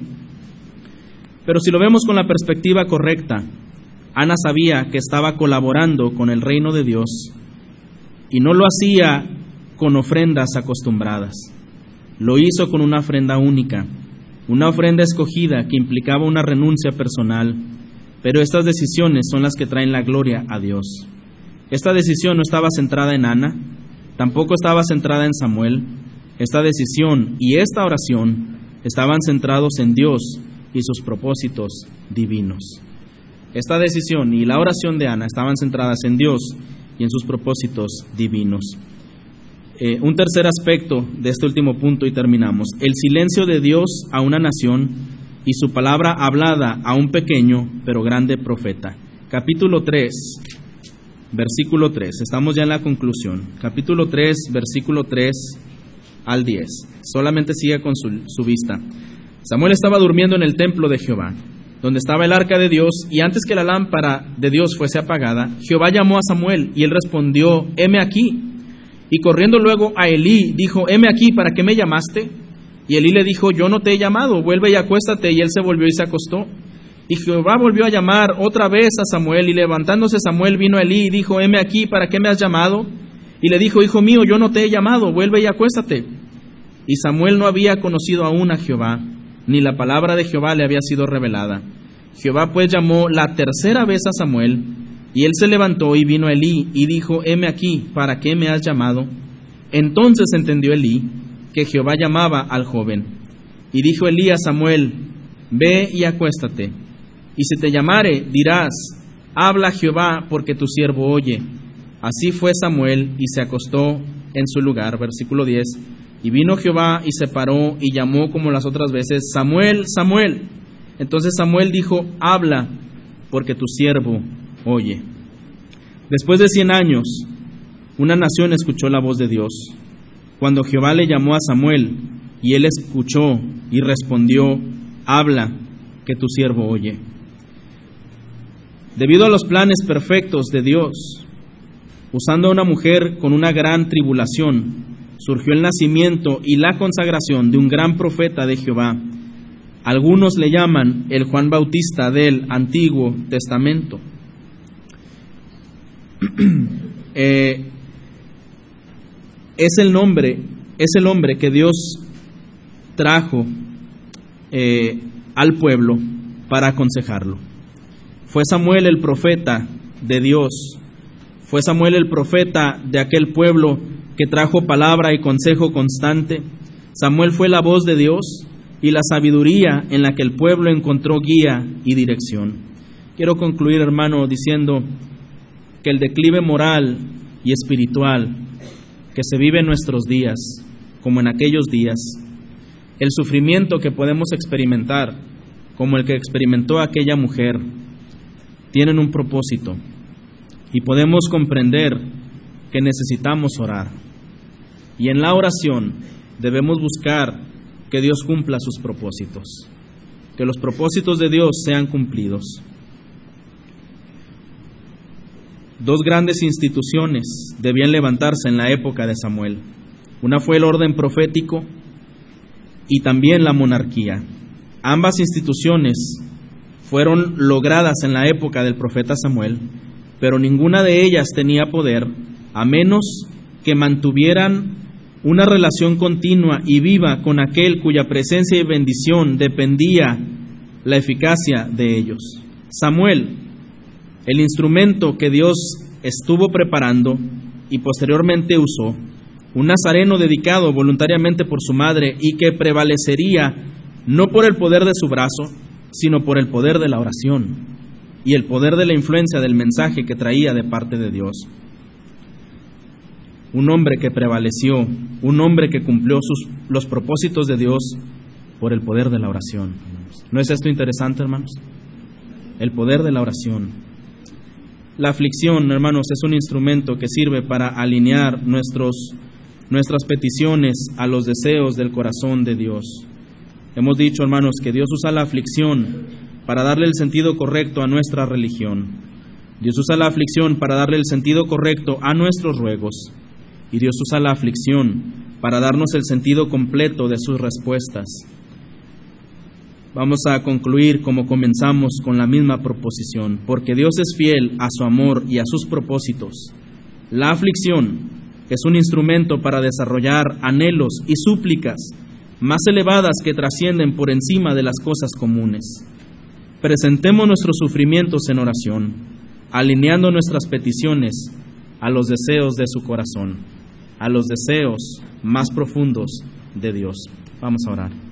Speaker 1: pero si lo vemos con la perspectiva correcta, Ana sabía que estaba colaborando con el reino de Dios y no lo hacía con ofrendas acostumbradas. Lo hizo con una ofrenda única, una ofrenda escogida que implicaba una renuncia personal, pero estas decisiones son las que traen la gloria a Dios. Esta decisión no estaba centrada en Ana, tampoco estaba centrada en Samuel. Esta decisión y esta oración estaban centrados en Dios y sus propósitos divinos. Esta decisión y la oración de Ana estaban centradas en Dios y en sus propósitos divinos. Un tercer aspecto de este último punto y terminamos. El silencio de Dios a una nación y su palabra hablada a un pequeño pero grande profeta. Capítulo 3, versículo 3. Estamos ya en la conclusión. Capítulo 3, versículo 3 al 10. Solamente siga con su vista. Samuel estaba durmiendo en el templo de Jehová, donde estaba el arca de Dios, y antes que la lámpara de Dios fuese apagada, Jehová llamó a Samuel, y él respondió: heme aquí. Y corriendo luego a Elí, dijo: heme aquí, ¿para qué me llamaste? Y Elí le dijo: yo no te he llamado, vuelve y acuéstate. Y él se volvió y se acostó. Y Jehová volvió a llamar otra vez a Samuel, y levantándose Samuel vino a Elí y dijo: heme aquí, ¿para qué me has llamado? Y le dijo: hijo mío, yo no te he llamado, vuelve y acuéstate. Y Samuel no había conocido aún a Jehová, ni la palabra de Jehová le había sido revelada. Jehová pues llamó la tercera vez a Samuel, y él se levantó y vino a Elí, y dijo: heme aquí, ¿para qué me has llamado? Entonces entendió Elí que Jehová llamaba al joven. Y dijo Elí a Samuel: ve y acuéstate, y si te llamare, dirás: habla Jehová, porque tu siervo oye. Así fue Samuel, y se acostó en su lugar. Versículo 10. Y vino Jehová, y se paró, y llamó como las otras veces: Samuel, Samuel. Entonces Samuel dijo: habla, porque tu siervo oye. Después de 100 años, una nación escuchó la voz de Dios. Cuando Jehová le llamó a Samuel, y él escuchó y respondió: habla, que tu siervo oye. Debido a los planes perfectos de Dios, usando a una mujer con una gran tribulación, surgió el nacimiento y la consagración de un gran profeta de Jehová. Algunos le llaman el Juan Bautista del Antiguo Testamento. Es el hombre que Dios trajo al pueblo para aconsejarlo. Fue Samuel el profeta de Dios. Fue Samuel el profeta de aquel pueblo que trajo palabra y consejo constante. Samuel fue la voz de Dios y la sabiduría en la que el pueblo encontró guía y dirección. Quiero concluir, hermano, diciendo que el declive moral y espiritual que se vive en nuestros días, como en aquellos días, el sufrimiento que podemos experimentar, como el que experimentó aquella mujer, tienen un propósito, y podemos comprender que necesitamos orar. Y en la oración debemos buscar que Dios cumpla sus propósitos, que los propósitos de Dios sean cumplidos. Dos grandes instituciones debían levantarse en la época de Samuel. Una fue el orden profético y también la monarquía. Ambas instituciones fueron logradas en la época del profeta Samuel, pero ninguna de ellas tenía poder a menos que mantuvieran una relación continua y viva con aquel cuya presencia y bendición dependía la eficacia de ellos. Samuel, el instrumento que Dios estuvo preparando y posteriormente usó, un nazareno dedicado voluntariamente por su madre y que prevalecería no por el poder de su brazo, sino por el poder de la oración y el poder de la influencia del mensaje que traía de parte de Dios. Un hombre que prevaleció, un hombre que cumplió los propósitos de Dios por el poder de la oración. ¿No es esto interesante, hermanos? El poder de la oración. La aflicción, hermanos, es un instrumento que sirve para alinear nuestras peticiones a los deseos del corazón de Dios. Hemos dicho, hermanos, que Dios usa la aflicción para darle el sentido correcto a nuestra religión. Dios usa la aflicción para darle el sentido correcto a nuestros ruegos. Y Dios usa la aflicción para darnos el sentido completo de sus respuestas. Vamos a concluir como comenzamos con la misma proposición. Porque Dios es fiel a su amor y a sus propósitos. La aflicción es un instrumento para desarrollar anhelos y súplicas más elevadas que trascienden por encima de las cosas comunes. Presentemos nuestros sufrimientos en oración, alineando nuestras peticiones a los deseos de su corazón, a los deseos más profundos de Dios. Vamos a orar.